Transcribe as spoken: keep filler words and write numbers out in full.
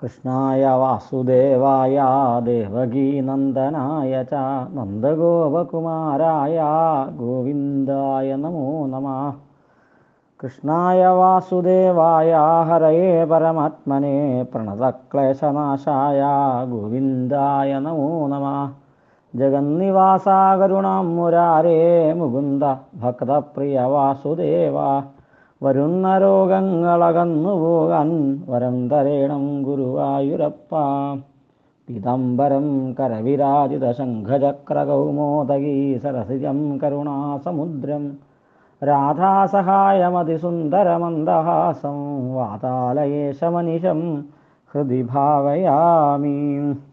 കൃഷ്ണായ വാസുദേവായ ദേവകീനന്ദനായ ച നന്ദഗോപകുമാരായ ഗോവിന്ദായ നമോ നമഃ. കൃഷ്ണായ വാസുദേവായ ഹരയേ പരമാത്മനെ പ്രണതക്ലേശനാശായ ഗോവിന്ദായ നമോ നമഃ. ജഗന്നിവാസ കരുണാം മുരാരേ മുകുന്ദ ഭക്തപ്രിയ വാസുദേവ. വരുന്ന രോഗങ്ങളകന്നു പോകാൻ വരം തരേണം ഗുരുവായൂരപ്പ. പീതാംബരം കരവിരാജിത ശംഖചക്രകൗമോദഗീ സരസിജം കരുണാസമുദ്രം രാധാസഹായമതിസുന്ദരമന്ദഹാസം വാതാലയേശമനിശം ഹൃദി ഭാവയാമി.